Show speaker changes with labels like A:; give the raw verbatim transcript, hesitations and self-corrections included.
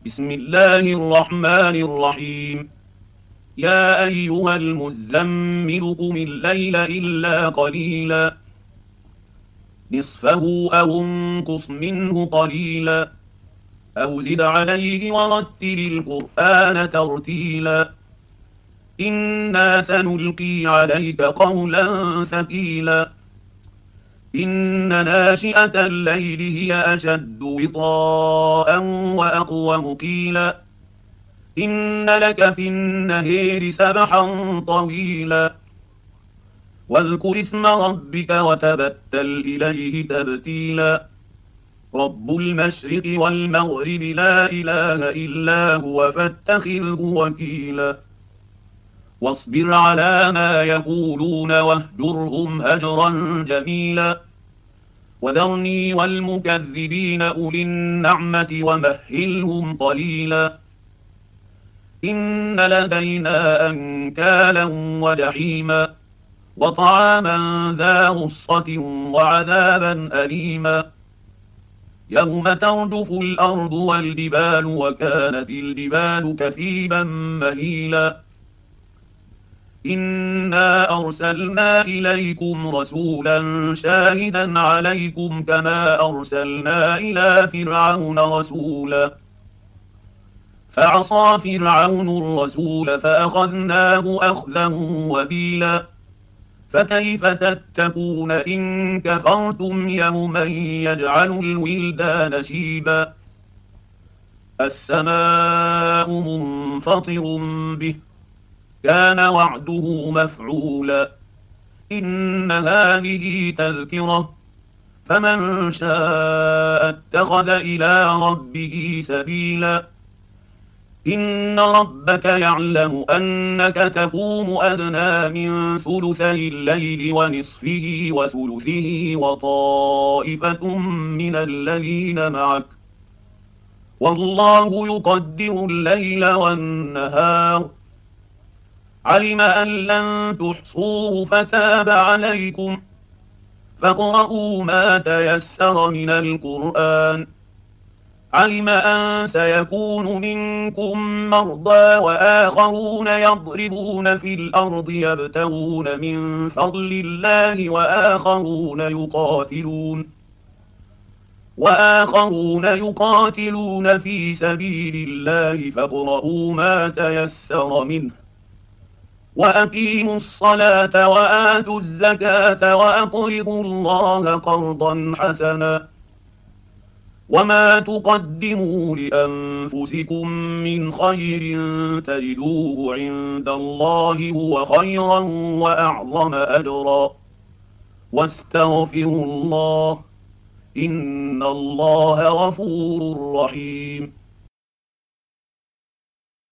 A: بسم الله الرحمن الرحيم. يا أيها المزمل قم الليل إلا قليلا نصفه أو انقص منه قليلا أو زد عليه ورتل القرآن ترتيلا إنا سنلقي عليك قولا ثقيلا إن ناشئة الليل هي أشد وطاء وأقوم قيلا إن لك في النهار سبحا طويلا واذكر اسم ربك وتبتل إليه تبتيلا رب المشرق والمغرب لا إله إلا هو فاتخذه وكيلا واصبر على ما يقولون واهجرهم هجرا جميلا وذرني والمكذبين أولي النعمة ومهلهم قليلا إن لدينا أنكالا وجحيما وطعاما ذا غصة وعذابا أليما يوم ترجف الأرض والجبال وكانت الجبال كثيبا مهيلا إنا أرسلنا إليكم رسولا شاهدا عليكم كما أرسلنا إلى فرعون رسولا فعصى فرعون الرسول فأخذناه أخذا وبيلا فكيف تتقون إن كفرتم يوما يجعل الولدان شيبا السماء منفطر به كان وعده مفعولا إن هذه تذكرة فمن شاء اتخذ إلى ربه سبيلا إن ربك يعلم أنك تقوم أدنى من ثلثي الليل ونصفه وثلثه وطائفة من الذين معك والله يقدر الليل والنهار علم أن لن تحصوه فتاب عليكم فاقرؤوا ما تيسر من القرآن علم أن سيكون منكم مرضى وآخرون يضربون في الأرض يبتغون من فضل الله وآخرون يقاتلون وآخرون يقاتلون في سبيل الله فاقرؤوا ما تيسر منه وأقيموا الصلاة وآتوا الزكاة وأقرضوا الله قرضا حسنا وما تقدموا لأنفسكم من خير تجدوه عند الله هو خيرا وأعظم أجرا واستغفروا الله إن الله غفور رحيم.